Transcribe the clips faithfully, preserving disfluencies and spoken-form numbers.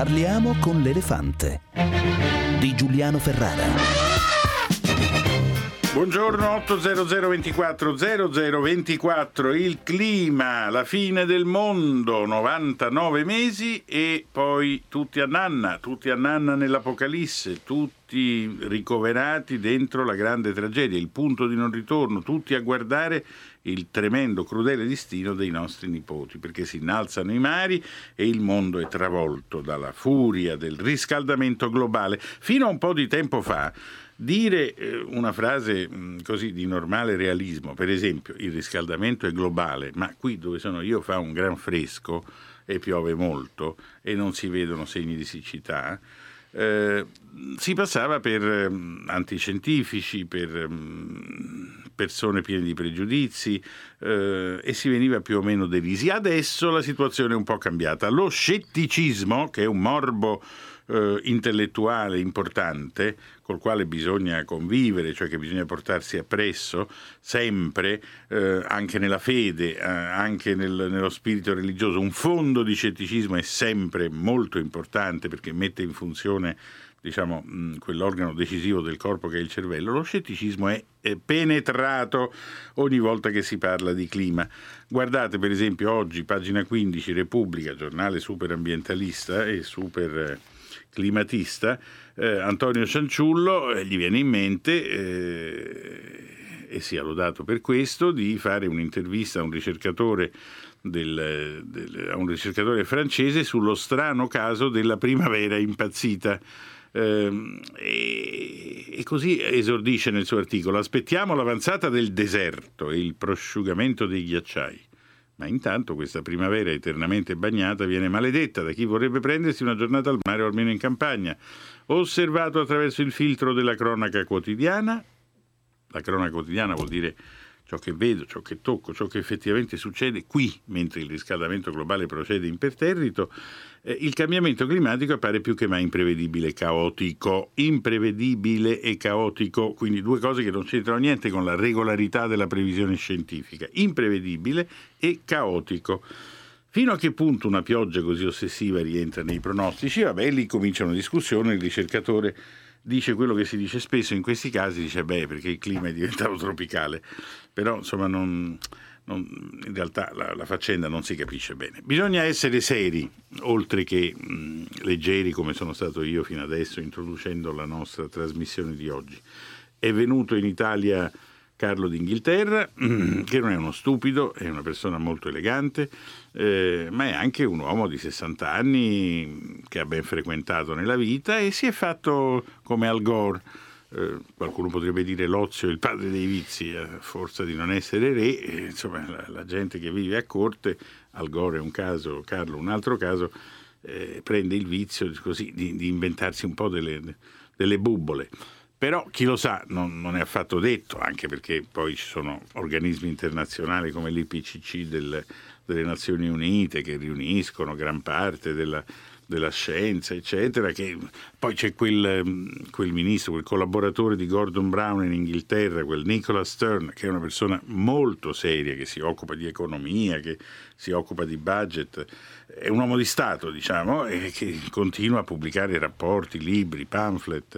Parliamo con l'elefante di Giuliano Ferrara. Buongiorno, otto zero zero ventiquattro zero zero ventiquattro, il clima, la fine del mondo, novantanove mesi e poi tutti a nanna, tutti a nanna nell'Apocalisse, tutti ricoverati dentro la grande tragedia, il punto di non ritorno, tutti a guardare il tremendo, crudele destino dei nostri nipoti, perché si innalzano i mari e il mondo è travolto dalla furia del riscaldamento globale. Fino a un po' di tempo fa, dire una frase così di normale realismo, per esempio il riscaldamento è globale, ma qui dove sono io fa un gran fresco e piove molto e non si vedono segni di siccità, eh, si passava per antiscientifici, per persone piene di pregiudizi eh, e si veniva più o meno derisi. Adesso la situazione è un po' cambiata. Lo scetticismo, che è un morbo eh, intellettuale importante, col quale bisogna convivere, cioè che bisogna portarsi appresso sempre, eh, anche nella fede, eh, anche nel, nello spirito religioso. Un fondo di scetticismo è sempre molto importante perché mette in funzione, diciamo, mh, quell'organo decisivo del corpo che è il cervello. Lo scetticismo è, è penetrato ogni volta che si parla di clima. Guardate per esempio oggi, pagina quindici, Repubblica, giornale super ambientalista e super eh, climatista, eh, Antonio Cianciullo, eh, gli viene in mente, eh, e sia lodato per questo, di fare un'intervista a un ricercatore del, del, a un ricercatore francese sullo strano caso della primavera impazzita. Eh, e, e così esordisce nel suo articolo: aspettiamo l'avanzata del deserto e il prosciugamento dei ghiacciai, ma intanto questa primavera eternamente bagnata viene maledetta da chi vorrebbe prendersi una giornata al mare o almeno in campagna. Ho osservato attraverso il filtro della cronaca quotidiana. La cronaca quotidiana vuol dire ciò che vedo, ciò che tocco, ciò che effettivamente succede qui, mentre il riscaldamento globale procede imperterrito. Eh, il cambiamento climatico appare più che mai imprevedibile e caotico. Imprevedibile e caotico, quindi due cose che non c'entrano niente con la regolarità della previsione scientifica. Imprevedibile e caotico. Fino a che punto una pioggia così ossessiva rientra nei pronostici? Vabbè, lì comincia una discussione, il ricercatore dice quello che si dice spesso in questi casi, dice beh, perché il clima è diventato tropicale, però insomma non, non, in realtà la, la faccenda non si capisce bene. Bisogna essere seri, oltre che mh, leggeri come sono stato io fino adesso introducendo la nostra trasmissione di oggi. È venuto in Italia Carlo d'Inghilterra, che non è uno stupido, è una persona molto elegante, eh, ma è anche un uomo di sessanta anni che ha ben frequentato nella vita e si è fatto come Al Gore. Eh, qualcuno potrebbe dire l'ozio è il padre dei vizi, a forza di non essere re, eh, insomma la, la gente che vive a corte, Al Gore è un caso, Carlo un altro caso, eh, prende il vizio così, di, di inventarsi un po' delle, delle bubbole. Però chi lo sa, non, non è affatto detto, anche perché poi ci sono organismi internazionali come l'I P C C del, delle Nazioni Unite che riuniscono gran parte della, della scienza, eccetera, che poi c'è quel, quel ministro, quel collaboratore di Gordon Brown in Inghilterra, quel Nicholas Stern, che è una persona molto seria, che si occupa di economia, che si occupa di budget, è un uomo di Stato, diciamo, e che continua a pubblicare rapporti, libri, pamphlet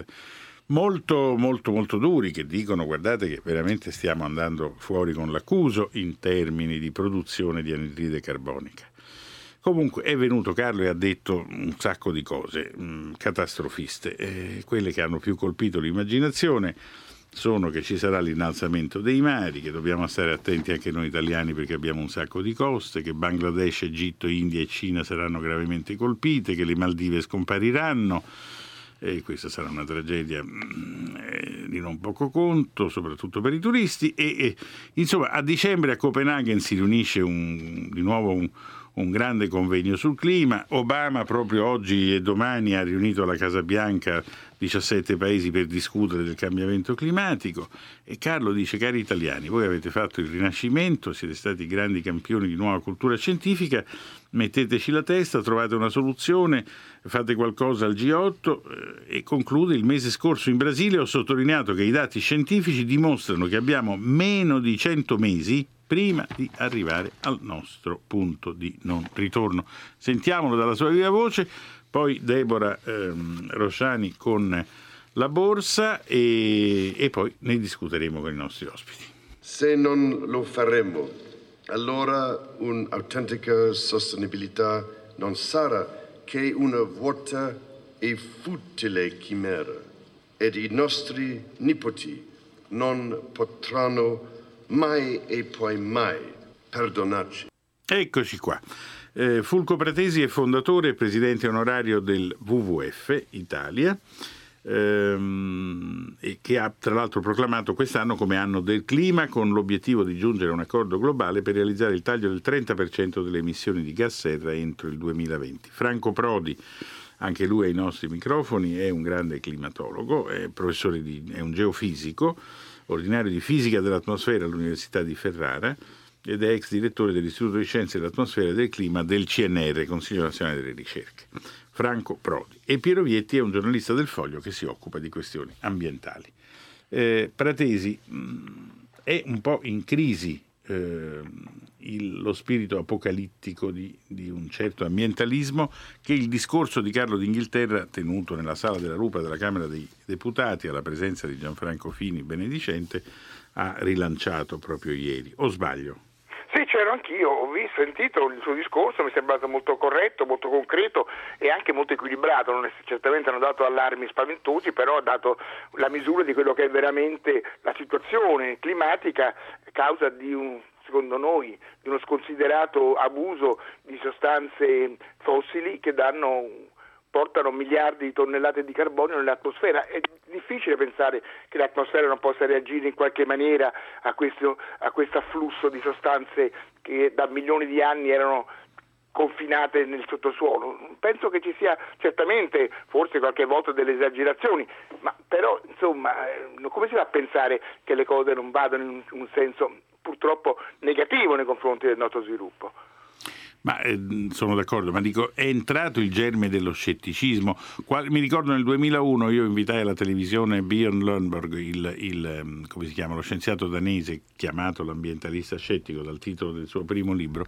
molto molto molto duri che dicono guardate che veramente stiamo andando fuori con l'accuso in termini di produzione di anidride carbonica. Comunque è venuto Carlo e ha detto un sacco di cose mh, catastrofiste, eh, quelle che hanno più colpito l'immaginazione sono che ci sarà l'innalzamento dei mari, che dobbiamo stare attenti anche noi italiani perché abbiamo un sacco di coste, che Bangladesh, Egitto, India e Cina saranno gravemente colpite, che le Maldive scompariranno. E questa sarà una tragedia eh, di non poco conto, soprattutto per i turisti. E, e insomma, a dicembre a Copenaghen si riunisce un, di nuovo un, un grande convegno sul clima. Obama proprio oggi e domani ha riunito alla Casa Bianca diciassette paesi per discutere del cambiamento climatico. E Carlo dice: cari italiani, voi avete fatto il Rinascimento, siete stati grandi campioni di nuova cultura scientifica, metteteci la testa, trovate una soluzione, fate qualcosa al G otto. E conclude: il mese scorso in Brasile ho sottolineato che i dati scientifici dimostrano che abbiamo meno di cento mesi prima di arrivare al nostro punto di non ritorno. Sentiamolo dalla sua viva voce, poi Deborah ehm, Rosciani con la borsa e, e poi ne discuteremo con i nostri ospiti. Se non lo faremo, allora un'autentica sostenibilità non sarà che una vuota e futile chimera, ed i nostri nipoti non potranno mai e poi mai perdonarci. Eccoci qua. Eh, Fulco Pratesi è fondatore e presidente onorario del W W F Italia, ehm, e che ha tra l'altro proclamato quest'anno come anno del clima, con l'obiettivo di giungere a un accordo globale per realizzare il taglio del trenta per cento delle emissioni di gas serra entro il duemilaventi. Franco Prodi, anche lui ai nostri microfoni, è un grande climatologo, è professore di, è un geofisico, ordinario di fisica dell'atmosfera all'Università di Ferrara ed è ex direttore dell'Istituto di Scienze dell'Atmosfera e del Clima del C N R, Consiglio Nazionale delle Ricerche. Franco Prodi. E Piero Vietti è un giornalista del Foglio che si occupa di questioni ambientali. Eh, Pratesi, mh, è un po' in crisi eh, il, lo spirito apocalittico di, di un certo ambientalismo che il discorso di Carlo d'Inghilterra, tenuto nella Sala della Rupa della Camera dei Deputati alla presenza di Gianfranco Fini benedicente, ha rilanciato proprio ieri. O sbaglio? Sì, c'ero anch'io, ho visto, sentito il suo discorso, mi è sembrato molto corretto, molto concreto e anche molto equilibrato. Non è, certamente hanno dato allarmi spaventosi, però ha dato la misura di quello che è veramente la situazione climatica a causa di un, secondo noi, di uno sconsiderato abuso di sostanze fossili che danno portano miliardi di tonnellate di carbonio nell'atmosfera. È difficile pensare che l'atmosfera non possa reagire in qualche maniera a questo, a questo afflusso di sostanze che da milioni di anni erano confinate nel sottosuolo. Penso che ci sia certamente, forse qualche volta, delle esagerazioni, ma però insomma come si fa a pensare che le cose non vadano in un senso purtroppo negativo nei confronti del nostro sviluppo? Ma eh, sono d'accordo, ma dico, è entrato il germe dello scetticismo. Qual, mi ricordo nel duemilauno io invitai alla televisione Bjørn Lomborg, il, il, come si chiama, lo scienziato danese chiamato l'ambientalista scettico dal titolo del suo primo libro,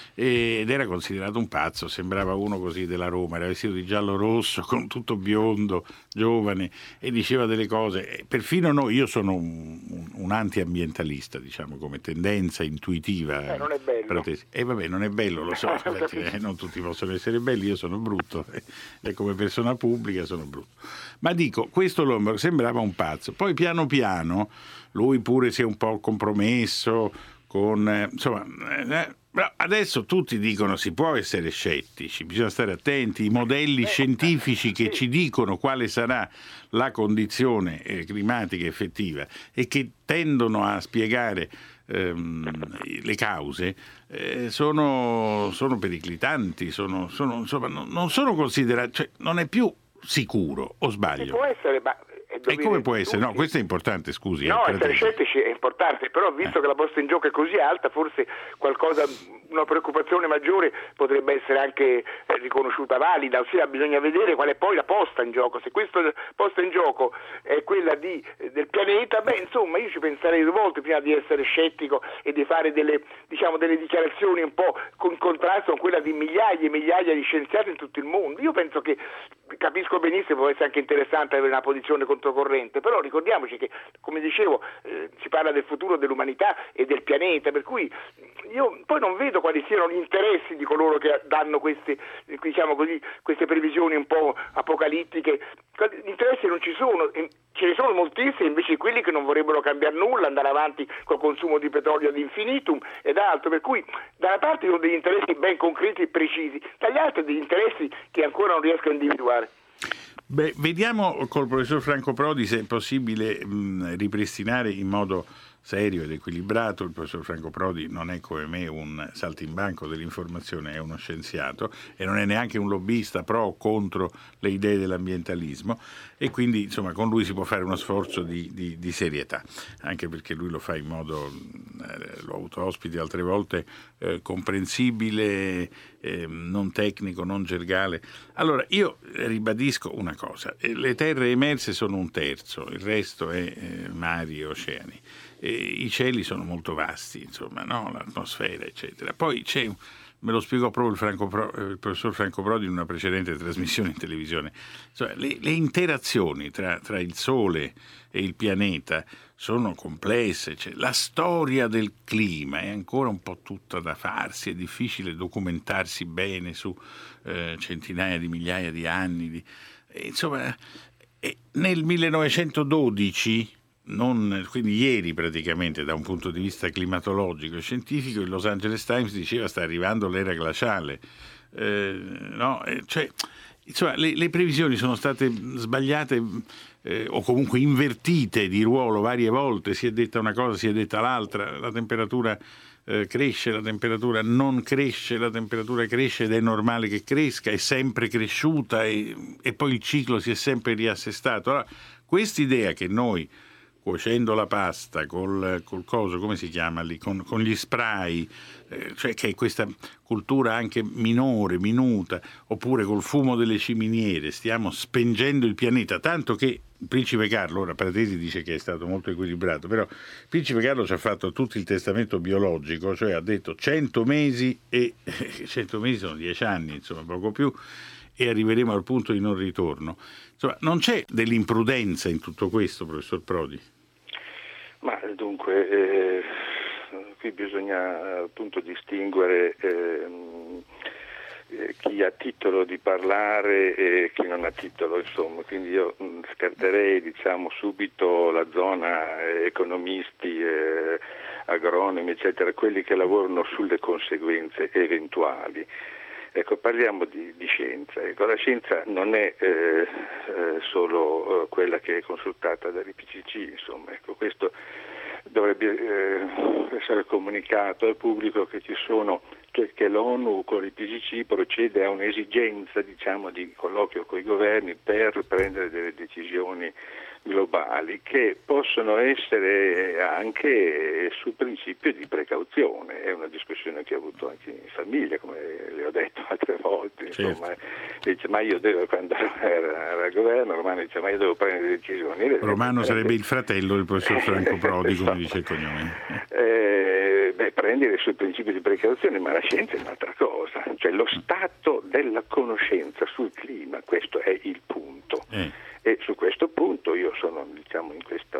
ed era considerato un pazzo, sembrava uno così della Roma, era vestito di giallo-rosso, con tutto biondo, giovane, e diceva delle cose. Perfino noi, io sono un, un anti-ambientalista, diciamo, come tendenza intuitiva. Eh, non è bello. E eh, vabbè, non è bello, lo so. Eh, non tutti possono essere belli, io sono brutto eh, e come persona pubblica sono brutto, ma dico, questo Lomborg sembrava un pazzo, poi piano piano lui pure si è un po' compromesso con eh, insomma eh, adesso tutti dicono si può essere scettici, bisogna stare attenti, i modelli scientifici che ci dicono quale sarà la condizione eh, climatica effettiva e che tendono a spiegare le cause eh, sono, sono periclitanti, sono, sono, insomma, non, non sono considerati, cioè, non è più sicuro, o sbaglio? Può essere, ma e come può essere? No, questo è importante, scusi. No, eh, essere scettici è importante, però visto eh. che la posta in gioco è così alta, forse qualcosa, una preoccupazione maggiore potrebbe essere anche eh, riconosciuta valida, ossia bisogna vedere qual è poi la posta in gioco. Se questa posta in gioco è quella di, eh, del pianeta, beh, insomma, io ci penserei due volte prima di essere scettico e di fare delle, diciamo, delle dichiarazioni un po' con contrasto con quella di migliaia e migliaia di scienziati in tutto il mondo. Io penso che, capisco benissimo, può essere anche interessante avere una posizione controcorrente, però ricordiamoci che, come dicevo, eh, si parla del futuro dell'umanità e del pianeta, per cui io poi non vedo quali siano gli interessi di coloro che danno queste, diciamo così, queste previsioni un po' apocalittiche. Gli interessi non ci sono, ce ne sono moltissimi, invece quelli che non vorrebbero cambiare nulla, andare avanti col consumo di petrolio ad infinitum ed altro, per cui da una parte sono degli interessi ben concreti e precisi, dagli altri degli interessi che ancora non riesco a individuare. Beh, vediamo col professor Franco Prodi se è possibile mh, ripristinare in modo serio ed equilibrato. Il professor Franco Prodi non è come me un saltimbanco dell'informazione, è uno scienziato e non è neanche un lobbista pro o contro le idee dell'ambientalismo, e quindi insomma con lui si può fare uno sforzo di, di, di serietà, anche perché lui lo fa in modo, eh, l'ho avuto ospiti altre volte, eh, comprensibile, eh, non tecnico, non gergale. Allora io ribadisco una cosa: le terre emerse sono un terzo, il resto è eh, mari e oceani. eh, i cieli sono molto vasti, insomma, no? L'atmosfera, eccetera. Poi c'è, me lo spiegò proprio il, Franco Pro, il professor Franco Prodi in una precedente trasmissione in televisione, cioè, le, le interazioni tra, tra il Sole e il pianeta sono complesse, cioè, la storia del clima è ancora un po' tutta da farsi, è difficile documentarsi bene su eh, centinaia di migliaia di anni, di, e, insomma, e nel millenovecentododici, non, quindi ieri praticamente da un punto di vista climatologico e scientifico, il Los Angeles Times diceva sta arrivando l'era glaciale, eh, no? Cioè, insomma, le, le previsioni sono state sbagliate eh, o comunque invertite di ruolo varie volte, si è detta una cosa, si è detta l'altra, la temperatura eh, cresce, la temperatura non cresce, la temperatura cresce ed è normale che cresca, è sempre cresciuta e, e poi il ciclo si è sempre riassestato. Allora, quest'idea che noi cuocendo la pasta col, col coso, come si chiama lì, con, con gli spray, eh, cioè che è questa cultura anche minore, minuta, oppure col fumo delle ciminiere, stiamo spengendo il pianeta, tanto che il principe Carlo, ora Pratesi dice che è stato molto equilibrato, però il principe Carlo ci ha fatto tutto il testamento biologico, cioè ha detto cento mesi e cento mesi sono dieci anni, insomma, poco più, e arriveremo al punto di non ritorno. Insomma, non c'è dell'imprudenza in tutto questo, professor Prodi? Ma dunque, eh, qui bisogna appunto distinguere eh, chi ha titolo di parlare e chi non ha titolo, insomma, quindi io mh, scarterei, diciamo, subito la zona eh, economisti, eh, agronomi, eccetera, quelli che lavorano sulle conseguenze eventuali. Ecco, parliamo di, di scienza. Ecco, la scienza non è eh, eh, solo eh, quella che è consultata dall'I P C C, insomma, ecco, questo dovrebbe eh, essere comunicato al pubblico che ci sono, che, che l'ONU con l'I P C C procede a un'esigenza, diciamo, di colloquio con i governi per prendere delle decisioni globali che possono essere anche sul principio di precauzione. È una discussione che ho avuto anche in famiglia, come le ho detto altre volte, insomma, certo. Dice, ma io devo, quando era, era al governo, Romano dice, ma io devo prendere decisioni. Romano sarebbe il fratello del professor Franco Prodi, come dice il cognome. Eh, beh, prendere sul principio di precauzione, ma la scienza è un'altra cosa, cioè lo stato della conoscenza sul clima, questo è il punto. Eh. E su questo punto io sono, diciamo, in questa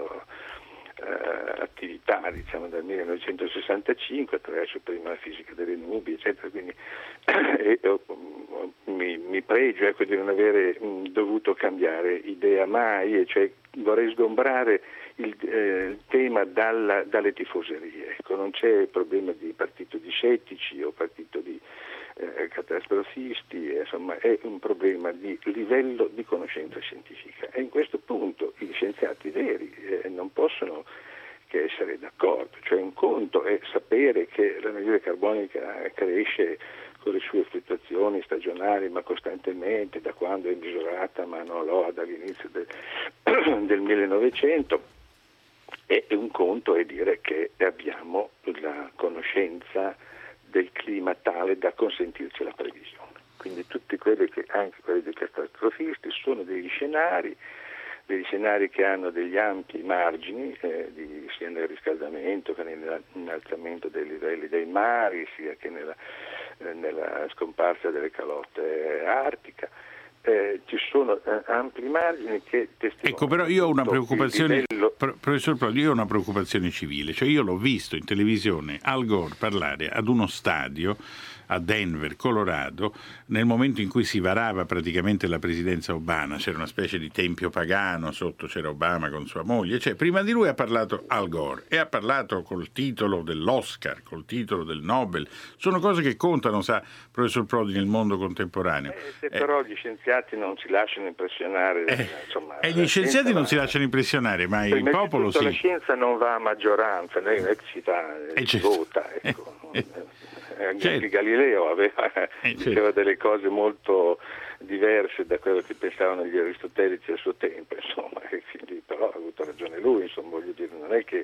uh, attività, diciamo, dal millenovecentosessantacinque, attraverso prima la fisica delle nubi, eccetera, quindi e, uh, mi, mi pregio, ecco, di non avere mh, dovuto cambiare idea mai, e cioè vorrei sgombrare il, eh, il tema dalla, dalle tifoserie. Ecco, non c'è problema di partito di scettici o partito di Eh, catastrofisti, insomma è un problema di livello di conoscenza scientifica, e in questo punto gli scienziati veri eh, non possono che essere d'accordo. Cioè, un conto è sapere che l'anidride carbonica cresce con le sue fluttuazioni stagionali, ma costantemente, da quando è misurata, ma non lo ha dall'inizio del, del millenovecento, e un conto è dire che abbiamo la conoscenza del clima tale da consentirci la previsione. Quindi tutti quelli che, anche quelli dei catastrofisti, sono degli scenari, degli scenari che hanno degli ampi margini, eh, di, sia nel riscaldamento che nell'innalzamento dei livelli dei mari, sia che nella, eh, nella scomparsa delle calotte artica. Eh, ci sono eh, ampi margini che testimoniano. Ecco, però io ho una preoccupazione, livello... professor Prodi, io ho una preoccupazione civile, cioè io l'ho visto in televisione Al Gore parlare ad uno stadio a Denver, Colorado, nel momento in cui si varava praticamente la presidenza Obama, c'era una specie di tempio pagano, sotto c'era Obama con sua moglie, cioè prima di lui ha parlato Al Gore e ha parlato col titolo dell'Oscar, col titolo del Nobel. Sono cose che contano, sa, professor Prodi, nel mondo contemporaneo. Eh, se però eh, gli scienziati non si lasciano impressionare, eh, insomma, e gli scienziati non va... si lasciano impressionare, ma il popolo tutto, sì. La scienza non va a maggioranza, lei non è che si, va, eh, si certo. vota, ecco. Eh, eh. Anche certo. Galileo aveva, eh, diceva certo. delle cose molto diverse da quello che pensavano gli aristotelici al suo tempo, insomma, e quindi però ha avuto ragione lui, insomma, voglio dire, non è che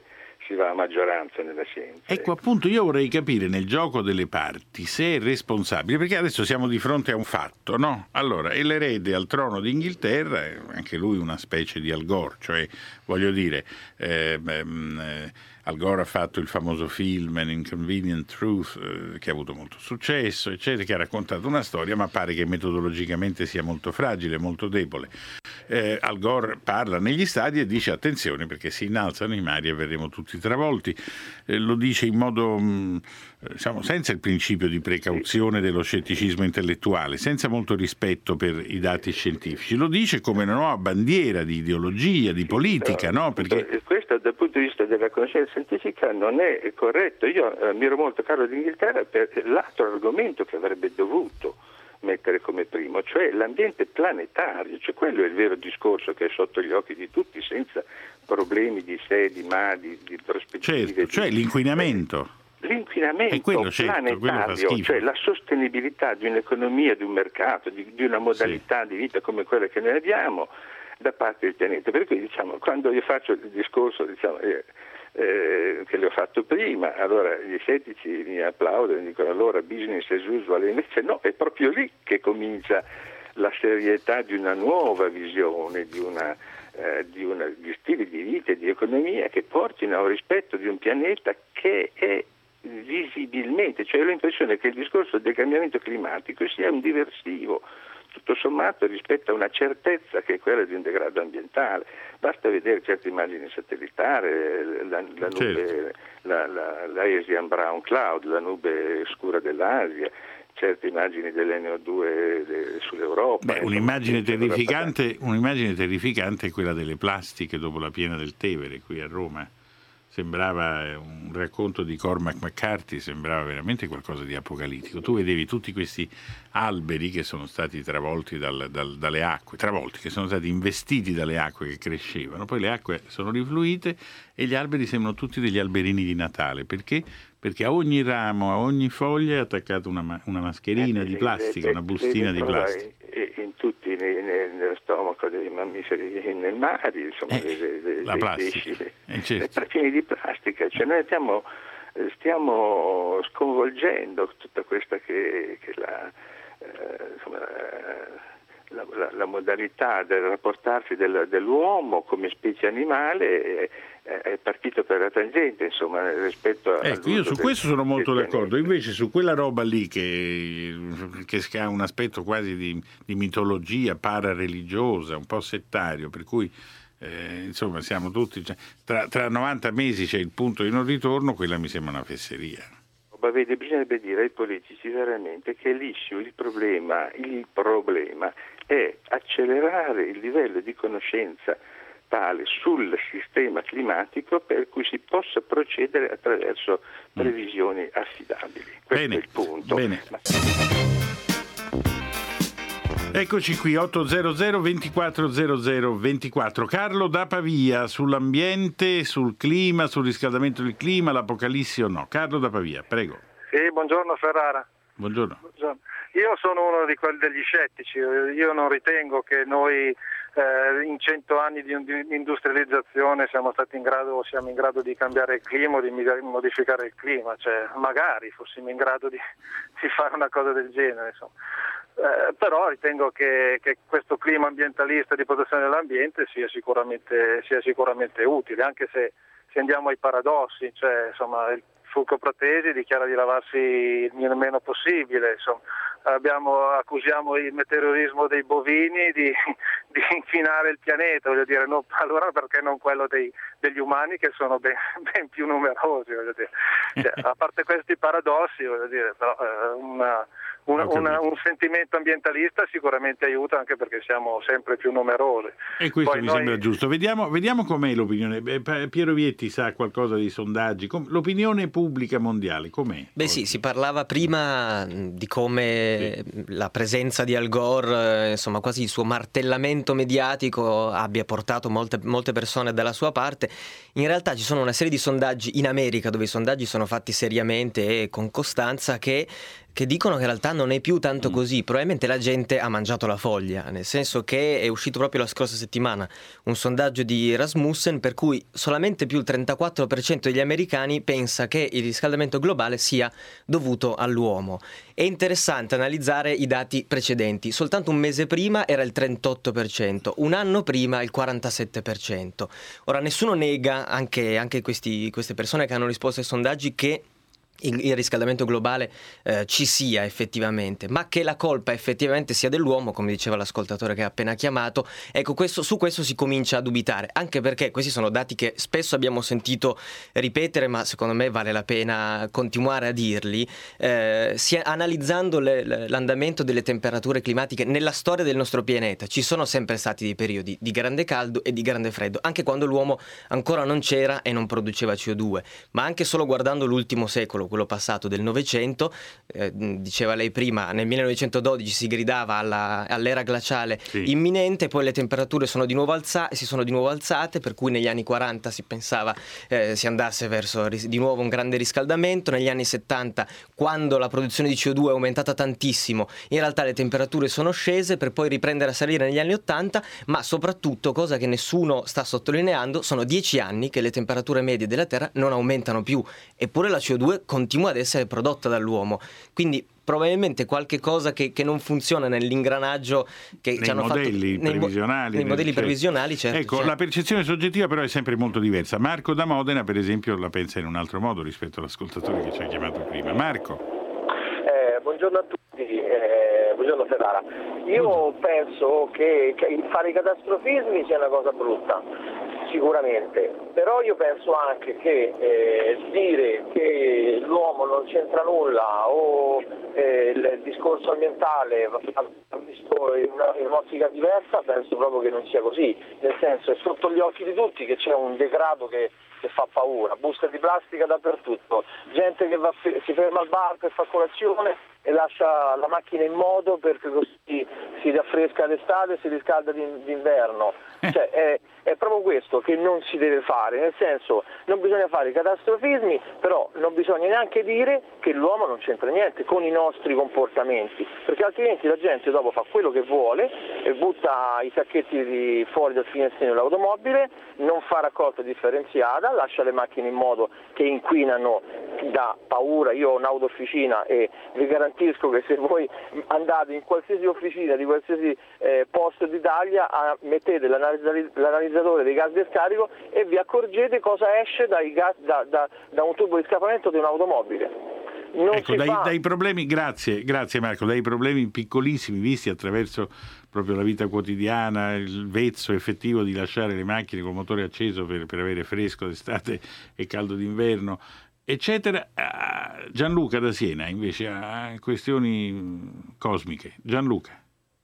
si va a maggioranza nella scienza. Ecco, appunto, io vorrei capire nel gioco delle parti se è responsabile, perché adesso siamo di fronte a un fatto, no? Allora, e l'erede al trono d'Inghilterra è anche lui una specie di Al Gore, cioè, voglio dire, eh, eh, Al Gore ha fatto il famoso film An Inconvenient Truth, eh, che ha avuto molto successo, eccetera, che ha raccontato una storia, ma pare che metodologicamente sia molto fragile, molto debole. Eh, Al Gore parla negli stadi e dice attenzione perché si innalzano i mari e verremo tutti travolti. Eh, lo dice in modo mh, diciamo, senza il principio di precauzione dello scetticismo intellettuale, senza molto rispetto per i dati scientifici. Lo dice come una nuova bandiera di ideologia, di politica, no? Perché questo dal punto di vista della conoscenza scientifica non è corretto. Io ammiro molto Carlo d'Inghilterra per l'altro argomento che avrebbe dovuto mettere come primo, cioè l'ambiente planetario, cioè quello è il vero discorso che è sotto gli occhi di tutti, senza problemi di sé, di ma, di, di prospettive. Certo, di, cioè l'inquinamento. L'inquinamento quello, certo, planetario, cioè la sostenibilità di un'economia, di un mercato, di, di una modalità sì. di vita come quella che noi abbiamo da parte del pianeta. Per cui diciamo, quando io faccio il discorso, diciamo, eh, Eh, che le ho fatto prima, allora gli scettici mi applaudono e dicono allora business as usual, invece no, è proprio lì che comincia la serietà di una nuova visione, di, una, eh, di, una, di stili di vita e di economia che portino al rispetto di un pianeta che è visibilmente, cioè ho l'impressione che il discorso del cambiamento climatico sia un diversivo tutto sommato rispetto a una certezza che è quella di un degrado ambientale. Basta vedere certe immagini satellitari, la, la nube, certo. la, la, la Asian Brown Cloud, la nube scura dell'Asia, certe immagini dell'N O due de, sull'Europa. Beh, un'immagine terrificante, un'immagine terrificante è quella delle plastiche dopo la piena del Tevere qui a Roma. Sembrava un racconto di Cormac McCarthy, sembrava veramente qualcosa di apocalittico. Tu vedevi tutti questi alberi che sono stati travolti dal, dal, dalle acque, travolti, che sono stati investiti dalle acque che crescevano, poi le acque sono rifluite e gli alberi sembrano tutti degli alberini di Natale. Perché? Perché a ogni ramo, a ogni foglia è attaccata una, una mascherina eh, di plastica, una bustina di plastica. In tutti, nello stomaco dei mammiferi, nel mare, insomma, eh, dei, dei, la dei plastica. pesci, eh, certo. le partine di plastica, cioè noi stiamo, stiamo sconvolgendo tutta questa che, che la, eh, insomma, la, la, la modalità del rapportarsi del, dell'uomo come specie animale è, è partito per la tangente, insomma, rispetto a... Ecco, io su del, questo sono molto d'accordo, invece su quella roba lì che, che ha un aspetto quasi di, di mitologia parareligiosa, un po' settario, per cui eh, insomma siamo tutti... Cioè, tra, tra novanta mesi c'è il punto di non ritorno, quella mi sembra una fesseria. Ma vede, bisognerebbe dire ai politici veramente che l'issue, il problema, il problema è accelerare il livello di conoscenza tale sul sistema climatico per cui si possa procedere attraverso previsioni affidabili. Questo bene, è il punto. Bene. Ma... Eccoci qui, ottocento ventiquattro zero zero ventiquattro. Carlo da Pavia, sull'ambiente, sul clima, sul riscaldamento del clima, l'apocalissi o no. Carlo da Pavia, prego. Sì, buongiorno Ferrara. Buongiorno. Buongiorno. Io sono uno di quelli degli scettici, io non ritengo che noi eh, in cento anni di, di industrializzazione siamo stati in grado, siamo in grado di cambiare il clima o di modificare il clima, cioè magari fossimo in grado di, di fare una cosa del genere, insomma. Eh, però ritengo che, che questo clima ambientalista di protezione dell'ambiente sia sicuramente, sia sicuramente utile, anche se, se andiamo ai paradossi, cioè insomma il Fulco Pratesi dichiara di lavarsi il meno possibile, insomma. Abbiamo, accusiamo il meteorismo dei bovini di, di inquinare il pianeta, voglio dire, no, allora perché non quello dei, degli umani che sono ben, ben più numerosi, voglio dire. Cioè, a parte questi paradossi, voglio dire, però, eh, una, una, una, un sentimento ambientalista sicuramente aiuta, anche perché siamo sempre più numerosi. E questo Poi mi noi... sembra giusto. Vediamo, vediamo com'è l'opinione. Piero Vietti sa qualcosa di sondaggi. L'opinione pubblica mondiale com'è? Beh oggi? Sì, si parlava prima di come sì. la presenza di Al Gore, insomma quasi il suo martellamento mediatico abbia portato molte, molte persone dalla sua parte. In realtà ci sono una serie di sondaggi in America, dove i sondaggi sono fatti seriamente e con costanza, che che dicono che in realtà non è più tanto così. Probabilmente la gente ha mangiato la foglia, nel senso che è uscito proprio la scorsa settimana un sondaggio di Rasmussen per cui solamente più il trentaquattro per cento degli americani pensa che il riscaldamento globale sia dovuto all'uomo. È interessante analizzare i dati precedenti. Soltanto un mese prima era il trentotto per cento, un anno prima il quarantasette per cento. Ora nessuno nega, anche, anche questi, queste persone che hanno risposto ai sondaggi, che Il, il riscaldamento globale eh, ci sia effettivamente, ma che la colpa effettivamente sia dell'uomo, come diceva l'ascoltatore che ha appena chiamato, ecco, questo, su questo si comincia a dubitare, anche perché questi sono dati che spesso abbiamo sentito ripetere, ma secondo me vale la pena continuare a dirli, eh, si, analizzando le, le, l'andamento delle temperature climatiche nella storia del nostro pianeta. Ci sono sempre stati dei periodi di grande caldo e di grande freddo, anche quando l'uomo ancora non c'era e non produceva C O due, ma anche solo guardando l'ultimo secolo, quello passato del Novecento, eh, diceva lei prima, nel millenovecentododici si gridava alla, all'era glaciale sì. imminente, poi le temperature sono di nuovo alza- si sono di nuovo alzate, per cui negli anni quaranta si pensava eh, si andasse verso ris- di nuovo un grande riscaldamento. Negli anni settanta, quando la produzione di C O due è aumentata tantissimo, in realtà le temperature sono scese per poi riprendere a salire negli anni ottanta, ma soprattutto, cosa che nessuno sta sottolineando, sono dieci anni che le temperature medie della Terra non aumentano più, eppure la C O due continua ad essere prodotta dall'uomo, quindi probabilmente qualche cosa che, che non funziona nell'ingranaggio che nei ci hanno modelli fatto previsionali, nei, nei modelli certo. previsionali certo, ecco certo. La percezione soggettiva però è sempre molto diversa. Marco da Modena per esempio la pensa in un altro modo rispetto all'ascoltatore che ci ha chiamato prima. Marco. Eh, buongiorno a tutti, eh, buongiorno Ferrara. Io penso che, che fare i catastrofismi sia una cosa brutta, sicuramente, però io penso anche che eh, dire che l'uomo non c'entra nulla o eh, il discorso ambientale ha visto in, una, in un'ottica diversa, penso proprio che non sia così, nel senso è sotto gli occhi di tutti che c'è un degrado che che fa paura, buste di plastica dappertutto, gente che va, si ferma al bar per fare colazione e lascia la macchina in moto perché così si raffresca d'estate e si riscalda d'inverno. Cioè, è, è proprio questo che non si deve fare, nel senso non bisogna fare i catastrofismi, però non bisogna neanche dire che l'uomo non c'entra niente con i nostri comportamenti, perché altrimenti la gente dopo fa quello che vuole e butta i sacchetti di fuori dal finestrino dell'automobile, non fa raccolta differenziata, lascia le macchine in moto che inquinano da paura. Io ho un'auto-officina e vi garantisco che se voi andate in qualsiasi officina di qualsiasi eh, posto d'Italia a, mettete l'analizz- l'analizzatore dei gas di scarico e vi accorgete cosa esce dai gas, da, da, da un tubo di scappamento di un'automobile. Non ecco, dai, fa... dai problemi, grazie, grazie Marco, dai problemi piccolissimi visti attraverso proprio la vita quotidiana, il vezzo effettivo di lasciare le macchine con motore acceso per, per avere fresco d'estate e caldo d'inverno, eccetera. Gianluca da Siena invece ha questioni cosmiche. Gianluca.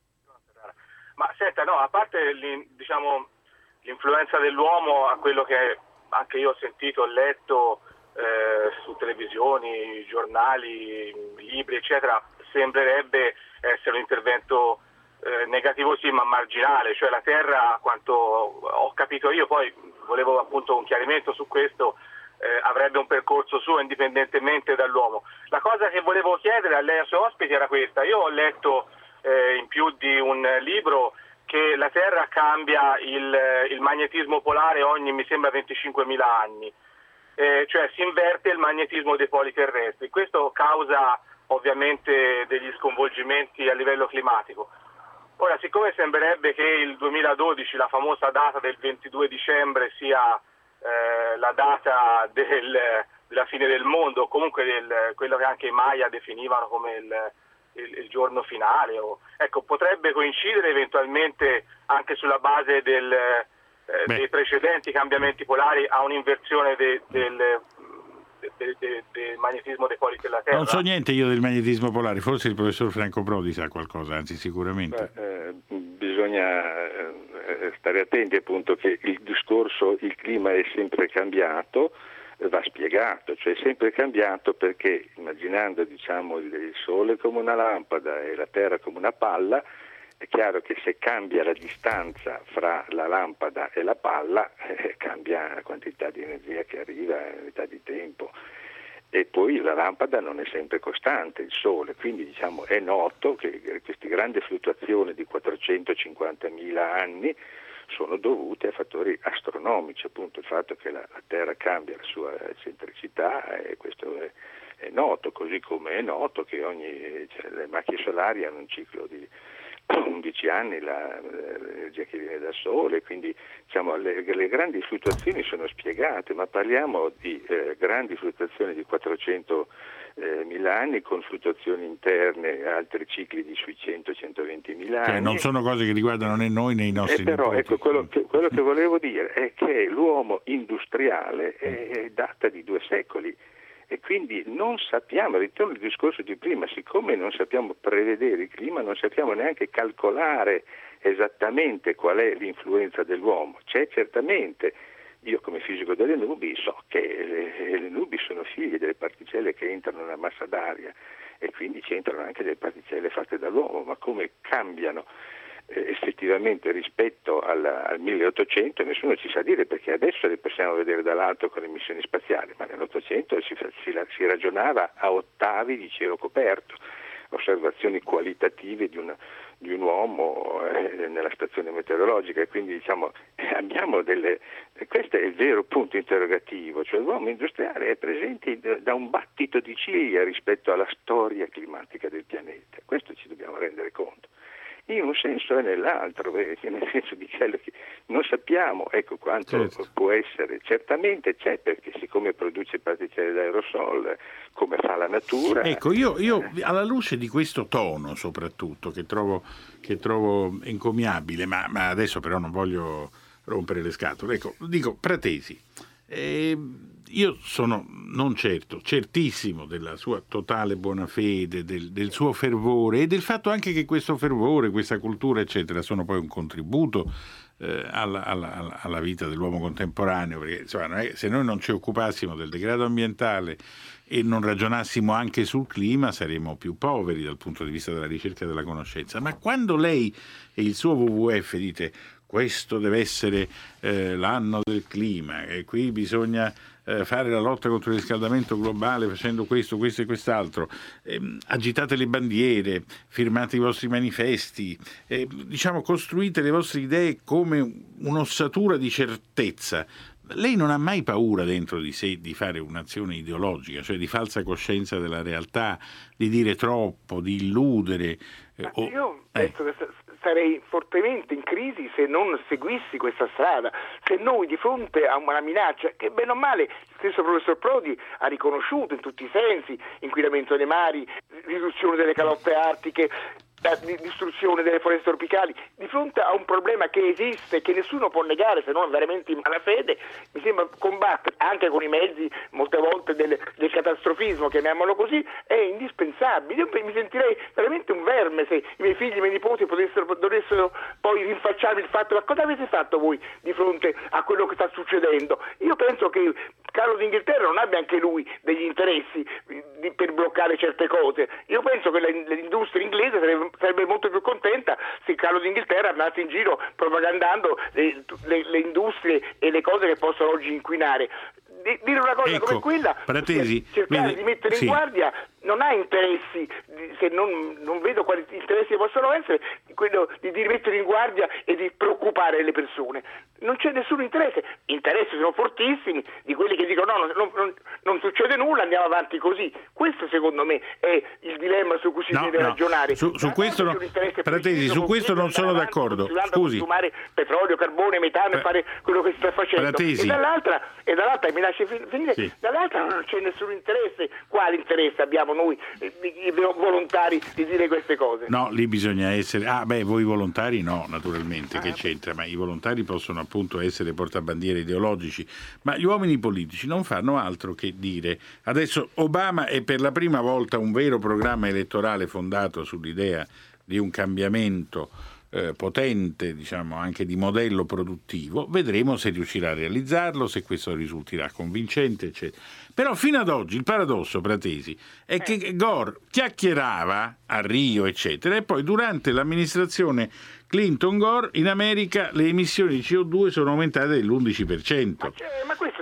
Ma senta, no, a parte diciamo, l'influenza dell'uomo a quello che anche io ho sentito, ho letto eh, su televisioni, giornali, libri, eccetera, sembrerebbe essere un intervento eh, negativo sì, ma marginale, cioè la Terra, quanto ho capito io, poi volevo appunto un chiarimento su questo, eh, avrebbe un percorso suo indipendentemente dall'uomo. La cosa che volevo chiedere a lei e ai suoi ospiti era questa: io ho letto eh, in più di un libro che la Terra cambia il, il magnetismo polare ogni, mi sembra, venticinquemila anni, eh, cioè si inverte il magnetismo dei poli terrestri. Questo causa ovviamente degli sconvolgimenti a livello climatico. Ora, siccome sembrerebbe che il duemiladodici, la famosa data del ventidue dicembre, sia eh, la data del, della fine del mondo, comunque del, quello che anche i Maya definivano come il Il, il giorno finale, o, ecco, potrebbe coincidere eventualmente anche sulla base del, eh, dei precedenti cambiamenti polari a un'inversione de, del, de, de, de, del magnetismo dei poli della Terra. Non so niente io del magnetismo polare, forse il professor Franco Prodi sa qualcosa, anzi sicuramente. Beh, eh, bisogna eh, stare attenti appunto che il discorso, il clima è sempre cambiato, va spiegato, cioè è sempre cambiato perché immaginando diciamo il Sole come una lampada e la Terra come una palla, è chiaro che se cambia la distanza fra la lampada e la palla eh, cambia la quantità di energia che arriva, la quantità di tempo. e poi la lampada non è sempre costante, il sole, quindi diciamo è noto che queste grandi fluttuazioni di quattrocentocinquantamila anni sono dovute a fattori astronomici, appunto il fatto che la, la Terra cambia la sua eccentricità, e questo è, è noto, così come è noto che ogni, cioè, le macchie solari hanno un ciclo di undici anni la, l'energia che viene dal Sole, quindi diciamo, le, le grandi fluttuazioni sono spiegate, ma parliamo di eh, grandi fluttuazioni di quattrocentomila anni con fluttuazioni interne, altri cicli di sui cento centoventimila anni. Cioè, non sono cose che riguardano né noi né i nostri eh, però nipoti. Ecco, quello che, quello che volevo dire è che l'uomo industriale è, è data di due secoli. E quindi non sappiamo, ritorno al discorso di prima, siccome non sappiamo prevedere il clima, non sappiamo neanche calcolare esattamente qual è l'influenza dell'uomo. C'è certamente, io come fisico delle nubi so che le, le nubi sono figlie delle particelle che entrano nella massa d'aria e quindi c'entrano anche delle particelle fatte dall'uomo, ma come cambiano eh, effettivamente rispetto al, al milleottocento nessuno ci sa dire, perché adesso le possiamo vedere dall'alto con le missioni spaziali, ma nell'Ottocento si, si, si ragionava a ottavi di cielo coperto, osservazioni qualitative di un, di un uomo eh, nella stazione meteorologica, e quindi diciamo abbiamo delle, questo è il vero punto interrogativo, cioè l'uomo industriale è presente da un battito di ciglia rispetto alla storia climatica del pianeta, questo ci dobbiamo rendere conto. In un senso e nell'altro, nel senso di quello che non sappiamo, ecco quanto certo. può essere, certamente c'è, perché siccome produce particelle d'aerosol, come fa la natura. Ecco, io, io alla luce di questo tono soprattutto, che trovo, che trovo encomiabile, ma, ma adesso però non voglio rompere le scatole, ecco, dico Pratesi, eh, io sono non certo, certissimo della sua totale buona fede, del, del suo fervore e del fatto anche che questo fervore, questa cultura eccetera sono poi un contributo eh, alla, alla, alla vita dell'uomo contemporaneo, perché insomma, non è, se noi non ci occupassimo del degrado ambientale e non ragionassimo anche sul clima saremmo più poveri dal punto di vista della ricerca e della conoscenza. Ma quando lei e il suo W W F dite questo deve essere eh, l'anno del clima e qui bisogna eh, fare la lotta contro il riscaldamento globale facendo questo, questo e quest'altro, eh, agitate le bandiere, firmate i vostri manifesti, eh, diciamo costruite le vostre idee come un'ossatura di certezza. Lei non ha mai paura dentro di sé di fare un'azione ideologica, cioè di falsa coscienza della realtà, di dire troppo, di illudere? Eh, o, io penso eh. che sarei fortemente in crisi se non seguissi questa strada, se noi di fronte a una minaccia che bene o male il stesso professor Prodi ha riconosciuto in tutti i sensi, inquinamento dei mari, riduzione delle calotte artiche, la distruzione delle foreste tropicali, di fronte a un problema che esiste, che nessuno può negare se non veramente in malafede, mi sembra combattere anche con i mezzi molte volte del, del catastrofismo, chiamiamolo così, è indispensabile. Io mi sentirei veramente un verme se i miei figli e i miei nipoti potessero, dovessero poi rinfacciarmi il fatto: ma cosa avete fatto voi di fronte a quello che sta succedendo? Io penso che Carlo d'Inghilterra non abbia anche lui degli interessi di, per bloccare certe cose. Io penso che l'industria inglese sarebbe sarebbe molto più contenta se Carlo d'Inghilterra andasse in giro propagandando le, le, le industrie e le cose che possono oggi inquinare. D- dire una cosa ecco, come quella, Pratesi, cercare vedi, di mettere sì. in guardia, non ha interessi, se non, non vedo quali interessi possono essere, quello di, di mettere in guardia e di preoccupare le persone. Non c'è nessun interesse, interessi sono fortissimi di quelli che dicono no, non, non, non succede nulla, andiamo avanti così. Questo secondo me è il dilemma su cui si no, deve no. ragionare. Su, su questo, no, Pratesi, su questo non sono d'accordo. Scusi. Consumare petrolio, carbone, metano e fare quello che si sta facendo. Pratesi. E dall'altra, e dall'altra mi lasci finire, sì. dall'altra non c'è nessun interesse. Quale interesse abbiamo noi i volontari di dire queste cose? No, lì bisogna essere ah beh voi volontari no, naturalmente, ah, che c'entra, ma i volontari possono appunto essere portabandiere ideologici, ma gli uomini politici non fanno altro che dire adesso Obama è per la prima volta un vero programma elettorale fondato sull'idea di un cambiamento eh, potente, diciamo anche di modello produttivo, vedremo se riuscirà a realizzarlo, se questo risulterà convincente, eccetera. Però fino ad oggi il paradosso, Pratesi, è che Gore chiacchierava a Rio, eccetera, e poi durante l'amministrazione Clinton-Gore in America le emissioni di C O due sono aumentate dell'undici per cento. Ma, ma questo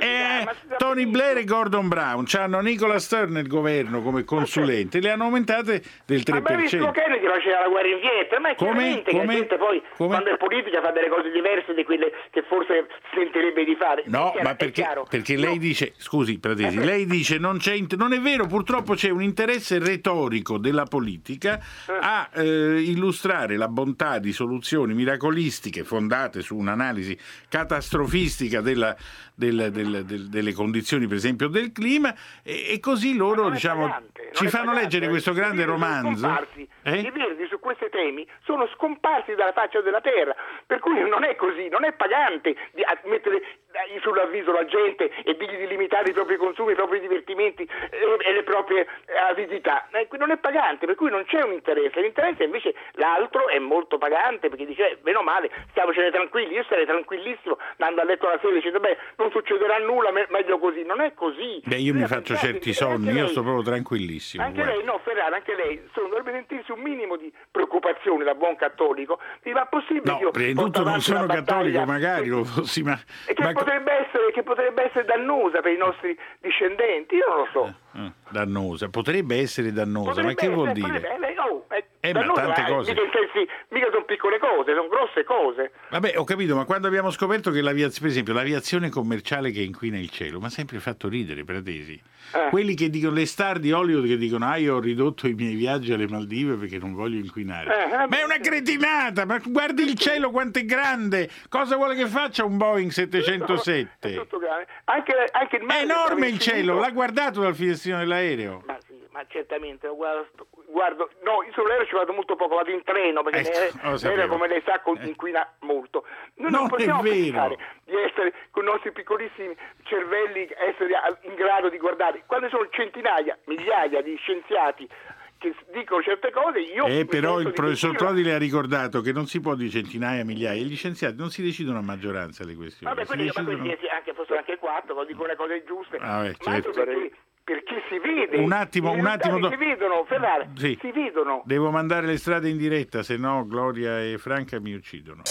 eh, Tony Blair e Gordon Brown hanno Nicola Stern nel governo come consulente, le hanno aumentate del tre per cento. Ma Kennedy faceva la guerra in Vietnam, ma è come, chiaramente come, che la gente poi come? quando è politica fa delle cose diverse di quelle che forse sentirebbe di fare. No, chiaro, ma perché, perché lei no. dice, scusi Pratesi, eh, lei dice non c'è, non è vero, purtroppo c'è un interesse retorico della politica eh. a eh, illustrare la bontà di soluzioni miracolistiche fondate su un'analisi catastrofistica della, del, del, del, delle condizioni per esempio del clima e, e così loro diciamo pagante, ci fanno pagante, leggere questo grande romanzo. Eh? I Verdi su questi temi sono scomparsi dalla faccia della terra, per cui non è così, non è pagante di mettere sull'avviso la gente e dirgli di limitare i propri consumi, i propri divertimenti e le proprie avidità. Non è pagante, per cui non c'è un interesse. L'interesse invece l'altro è molto pagante, perché dice, bene o male, stiamocene tranquilli, io sarei tranquillissimo andando a letto la sera dicendo, beh, non succederà nulla, meglio così. Non è così. Beh, io mi faccio certi sonni, io sto proprio tranquillissimo. Anche guarda. lei, no, Ferrara, anche lei, sono, dovrebbe sentirsi un minimo di preoccupazione da buon cattolico. Ma possibile no, che io prima di tutto non sono cattolico, magari lo fossi, ma... E che ma... potrebbe essere, che potrebbe essere dannosa per i nostri discendenti, io non lo so. Eh, eh, dannosa, potrebbe essere dannosa, potrebbe ma che essere, vuol dire? Potrebbe, oh, è eh, ma tante cose. Mica, sensi, mica sono piccole cose, sono grosse cose. Vabbè, ho capito, ma quando abbiamo scoperto che l'aviazione, per esempio, l'aviazione commerciale che inquina il cielo, mi ha sempre fatto ridere, Pratesi. Eh. Quelli che dicono, le star di Hollywood che dicono, ah, io ho ridotto i miei viaggi alle Maldive perché non voglio inquinare. Eh, ma è una cretinata, ma guardi il cielo quanto è grande, cosa vuole che faccia un Boeing settecentosette? È tutto grande. Anche, anche il è enorme il cielo, l'ha guardato dal finestrino dell'aereo. Ma sì, ma certamente, guardo, guardo no, io sull'aereo ci vado molto poco, vado in treno perché ecco, l'aereo, come lei sa, inquina eh. molto. Noi non, non possiamo è vero. pensare di essere con i nostri piccolissimi cervelli essere in grado di guardare quando sono centinaia, migliaia di scienziati che dicono certe cose. Io eh, però il professor Prodi le ha ricordato che non si può di centinaia, migliaia, gli scienziati non si decidono a maggioranza le questioni. Vabbè, quelli, decidono... ma quelli anche fossero anche quattro, ma dicono le cose giuste. Ah, beh, ma certo. perché, perché si vede. Un attimo, un attimo do... si vedono, Ferrara, sì. si vedono. Devo mandare le strade in diretta, se no Gloria e Franca mi uccidono.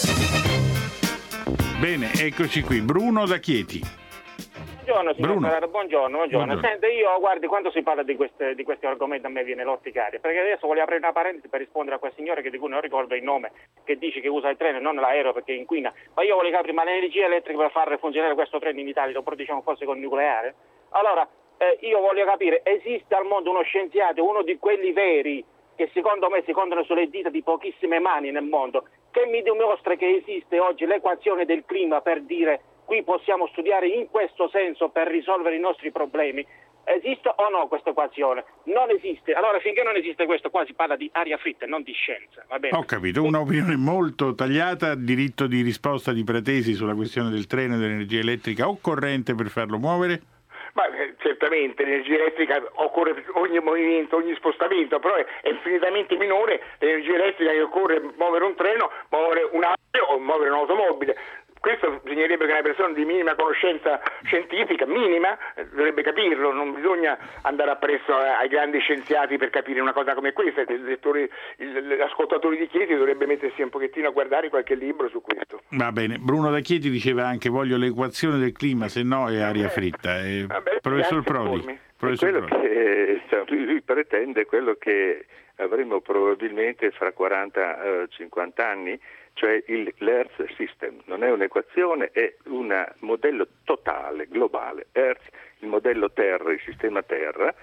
Bene, eccoci qui. Bruno da Chieti. Buongiorno signor Ferrara, buongiorno, buongiorno. buongiorno. Senta, io guardi, quando si parla di, queste, di questi argomenti a me viene l'orticaria, perché adesso voglio aprire una parentesi per rispondere a quel signore che di cui non ricordo il nome, che dice che usa il treno e non l'aereo perché inquina. Ma io voglio capire, ma l'energia elettrica per far funzionare questo treno in Italia lo produciamo forse con il nucleare? Allora, eh, io voglio capire, esiste al mondo uno scienziato, uno di quelli veri, che secondo me si contano sulle dita di pochissime mani nel mondo, che mi dimostra che esiste oggi l'equazione del clima per dire qui possiamo studiare in questo senso per risolvere i nostri problemi. Esiste o no questa equazione? Non esiste. Allora finché non esiste questo, qua si parla di aria fritta e non di scienza. Va bene? Ho capito, un'opinione molto tagliata, diritto di risposta di Pratesi sulla questione del treno e dell'energia elettrica occorrente per farlo muovere? Ma eh, certamente l'energia elettrica occorre ogni movimento, ogni spostamento, però è, è infinitamente minore l'energia elettrica che occorre muovere un treno, muovere un aereo o muovere un'automobile. Questo bisognerebbe che una persona di minima conoscenza scientifica, minima, dovrebbe capirlo, non bisogna andare appresso ai grandi scienziati per capire una cosa come questa. Il lettore, l'ascoltatore di Chieti dovrebbe mettersi un pochettino a guardare qualche libro su questo. Va bene, Bruno da Chieti diceva anche voglio l'equazione del clima, se no è aria fritta. Eh, Vabbè, professor Prodi. Professor quello Prodi. Che cioè, lui pretende quello che avremo probabilmente fra quaranta cinquanta anni, cioè il, l'Earth System. Non è un'equazione, è un modello totale, globale. Earth, il modello Terra, il sistema Terra,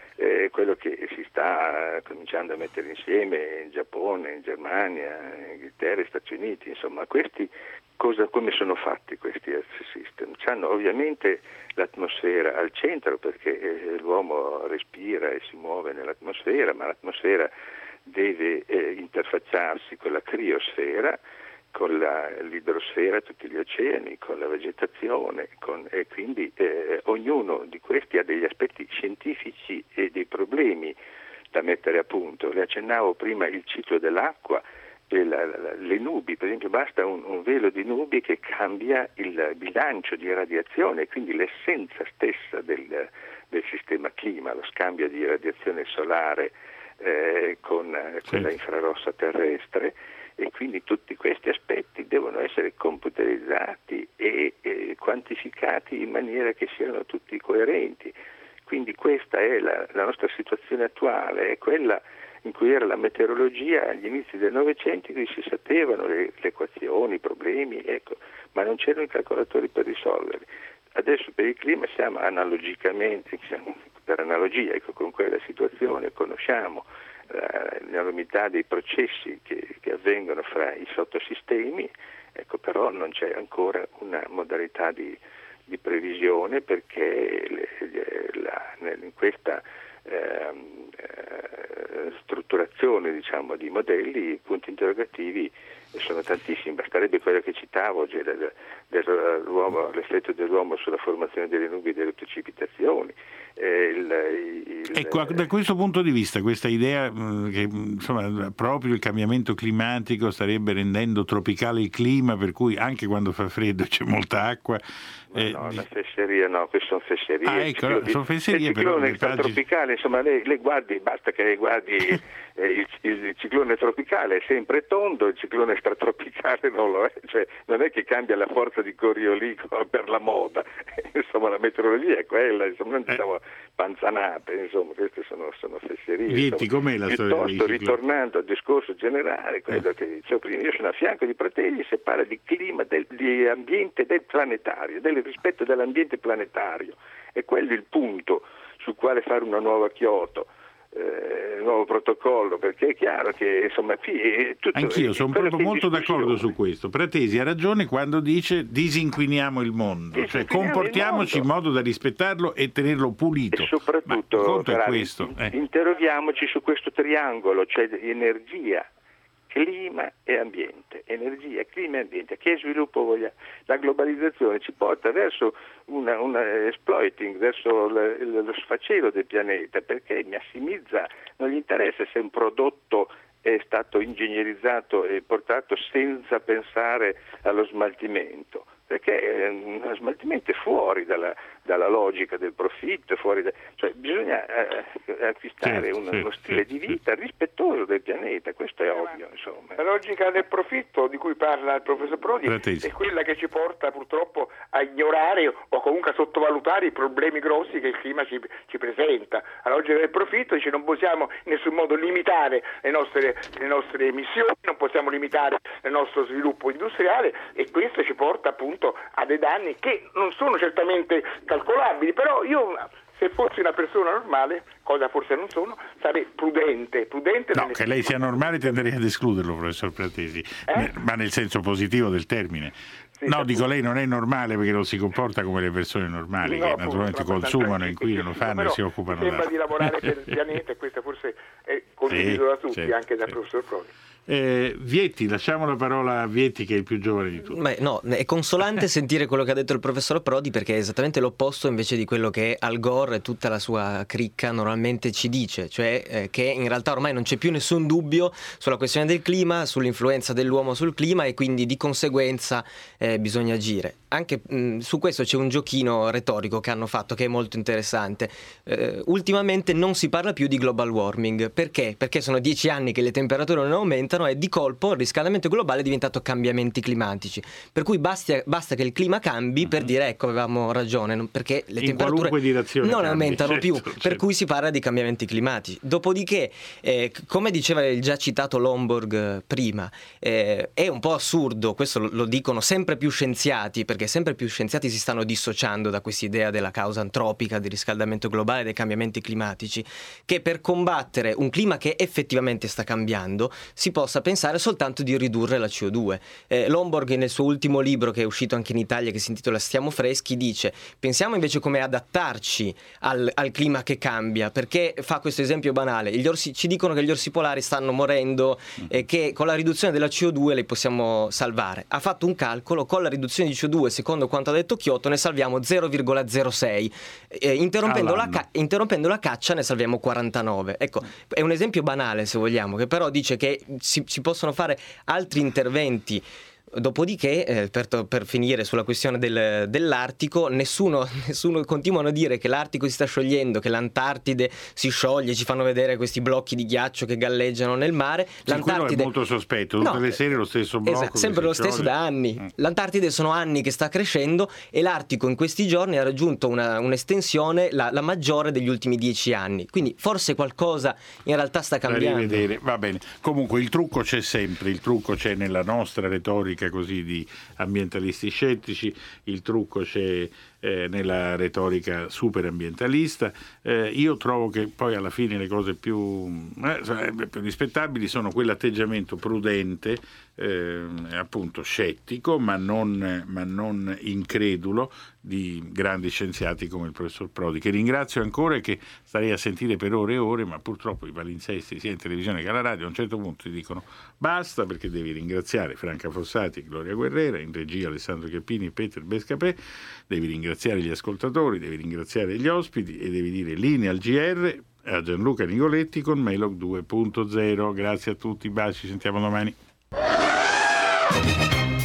è quello che si sta cominciando a mettere insieme in Giappone, in Germania, in Inghilterra e Stati Uniti. Insomma, questi cosa, come sono fatti questi Earth System? C'hanno ovviamente l'atmosfera al centro perché eh, l'uomo respira e si muove nell'atmosfera, ma l'atmosfera deve eh, interfacciarsi con la criosfera, con la, l'idrosfera, tutti gli oceani, con la vegetazione, con, e quindi eh, ognuno di questi ha degli aspetti scientifici e dei problemi da mettere a punto. Le accennavo prima il ciclo dell'acqua e la, la, le nubi, per esempio basta un, un velo di nubi che cambia il bilancio di radiazione, quindi l'essenza stessa del, del sistema clima, lo scambio di radiazione solare eh, con eh, quella sì. infrarossa terrestre, e quindi tutti questi aspetti devono essere computerizzati e eh, quantificati in maniera che siano tutti coerenti. Quindi questa è la, la nostra situazione attuale, è quella in cui era la meteorologia agli inizi del Novecento, in cui si sapevano le, le equazioni, i problemi, ecco, ma non c'erano i calcolatori per risolverli. Adesso per il clima siamo analogicamente, siamo per analogia ecco, con quella situazione, conosciamo eh, l'enormità dei processi che, che avvengono fra i sottosistemi, ecco, però non c'è ancora una modalità di, di previsione, perché le, le, la, in questa eh, eh, strutturazione diciamo, di modelli, i punti interrogativi sono tantissimi. Basterebbe quello che citavo, cioè del, dell'uomo, l'effetto dell'uomo sulla formazione delle nubi e delle precipitazioni. Eh, il, il, ecco, da questo punto di vista, questa idea mh, che insomma, proprio il cambiamento climatico starebbe rendendo tropicale il clima, per cui anche quando fa freddo c'è molta acqua. Eh, no, una fesseria, no, queste sono fesserie. Ah, ecco, ciclone, sono fesserie, il però ciclone tropicale, insomma, lei, lei guardi, basta che lei guardi eh, il, il ciclone tropicale è sempre tondo, il ciclone stratropicale non lo è, cioè non è che cambia la forza di Coriolis per la moda, insomma la meteorologia è quella, insomma non diciamo panzanate, insomma queste sono, sono fesserie. Vietti, insomma. com'è la Piuttosto, storia dei ritornando al discorso generale, quello eh. che dicevo prima, io sono a fianco di Prategli se parla di clima, del, di ambiente del planetario, del rispetto dell'ambiente planetario, e quello è il punto sul quale fare una nuova Kyoto, eh, un nuovo protocollo, perché è chiaro che insomma qui è tutto, anch'io sono proprio molto d'accordo su questo. Pratesi ha ragione quando dice disinquiniamo il mondo, disinquiniamo cioè comportiamoci in modo da rispettarlo e tenerlo pulito. E soprattutto Ma, è questo, eh. interroghiamoci su questo triangolo, cioè energia, clima e ambiente, energia, clima e ambiente. Che sviluppo vogliamo? La globalizzazione ci porta verso una, una exploiting, verso l, l, lo sfacelo del pianeta, perché massimizza, non gli interessa se un prodotto è stato ingegnerizzato e portato senza pensare allo smaltimento, perché lo smaltimento è fuori dalla, dalla logica del profitto, fuori da, cioè bisogna eh, acquistare certo, un, certo, uno stile certo, di vita rispettoso del pianeta, questo è ovvio. Insomma. La logica del profitto di cui parla il professor Prodi Pratesi. è quella che ci porta purtroppo a ignorare o comunque a sottovalutare i problemi grossi che il clima ci, ci presenta. La logica del profitto dice non possiamo in nessun modo limitare le nostre, le nostre emissioni, non possiamo limitare il nostro sviluppo industriale, e questo ci porta appunto a dei danni che non sono certamente calcolabili, però io se fossi una persona normale, cosa forse non sono, sarei prudente. prudente no, che lei sia normale tenderei ad escluderlo, professor Pratesi, eh? ma nel senso positivo del termine. Sì, no, sì. dico, lei non è normale perché non si comporta come le persone normali, no, che appunto, naturalmente consumano, inquinano, fanno e si occupano mi sembra da... di lavorare per il pianeta, e questo forse è condiviso sì, da tutti, sì, anche dal sì. professor Prodi. Eh, Vietti, lasciamo la parola a Vietti che è il più giovane di tutti. Beh, no, è consolante sentire quello che ha detto il professor Prodi, perché è esattamente l'opposto invece di quello che Al Gore e tutta la sua cricca normalmente ci dice, cioè eh, che in realtà ormai non c'è più nessun dubbio sulla questione del clima, sull'influenza dell'uomo sul clima, e quindi di conseguenza eh, bisogna agire. Anche mh, su questo c'è un giochino retorico che hanno fatto che è molto interessante. Eh, ultimamente non si parla più di global warming. Perché? Perché sono dieci anni che le temperature non aumentano e di colpo il riscaldamento globale è diventato cambiamenti climatici. Per cui basta, basta che il clima cambi per dire ecco avevamo ragione, non, perché le in temperature non cambi, aumentano certo, più, certo. per cui si parla di cambiamenti climatici. Dopodiché, eh, come diceva il già citato Lomborg eh, prima, eh, è un po' assurdo, questo lo, lo dicono sempre più scienziati, perché sempre più scienziati si stanno dissociando da quest'idea della causa antropica, del riscaldamento globale, dei cambiamenti climatici, che per combattere un clima che effettivamente sta cambiando si possa pensare soltanto di ridurre la C O due. Eh, Lomborg nel suo ultimo libro, che è uscito anche in Italia, che si intitola Stiamo freschi, dice pensiamo invece come adattarci al, al clima che cambia, perché fa questo esempio banale: gli orsi, ci dicono che gli orsi polari stanno morendo e che con la riduzione della C O due li possiamo salvare. Ha fatto un calcolo: con la riduzione di C O due, secondo quanto ha detto Kyoto, ne salviamo zero virgola zero sei, eh, interrompendo, la ca- interrompendo la caccia ne salviamo quarantanove. Ecco, è un esempio banale se vogliamo, che però dice che si, si possono fare altri interventi Dopodiché, eh, per, per finire sulla questione del, dell'Artico, nessuno, nessuno continuano a dire che l'Artico si sta sciogliendo, che l'Antartide si scioglie, ci fanno vedere questi blocchi di ghiaccio che galleggiano nel mare. Sì, L'Antartide è molto sospetto, tutte no, le sere lo stesso blocco. Esatto, sempre lo stesso scioglie. da anni. Mm. L'Antartide sono anni che sta crescendo e l'Artico in questi giorni ha raggiunto una, un'estensione la, la maggiore degli ultimi dieci anni. Quindi forse qualcosa in realtà sta cambiando. Da rivedere, va bene. Comunque il trucco c'è sempre, il trucco c'è nella nostra retorica così di ambientalisti scettici, il trucco c'è eh, nella retorica super ambientalista. Eh, io trovo che poi alla fine le cose più, eh, più rispettabili sono quell'atteggiamento prudente, eh, appunto scettico, ma non, ma non incredulo, di grandi scienziati come il professor Prodi, che ringrazio ancora e che starei a sentire per ore e ore, ma purtroppo i palinsesti sia in televisione che alla radio a un certo punto ti dicono basta, perché devi ringraziare Franca Fossati e Gloria Guerrera, in regia Alessandro Chiappini e Peter Bescapè, devi ringraziare gli ascoltatori, devi ringraziare gli ospiti e devi dire linea al G R a Gianluca Nicoletti con Melog due punto zero. Grazie a tutti, baci, ci sentiamo domani.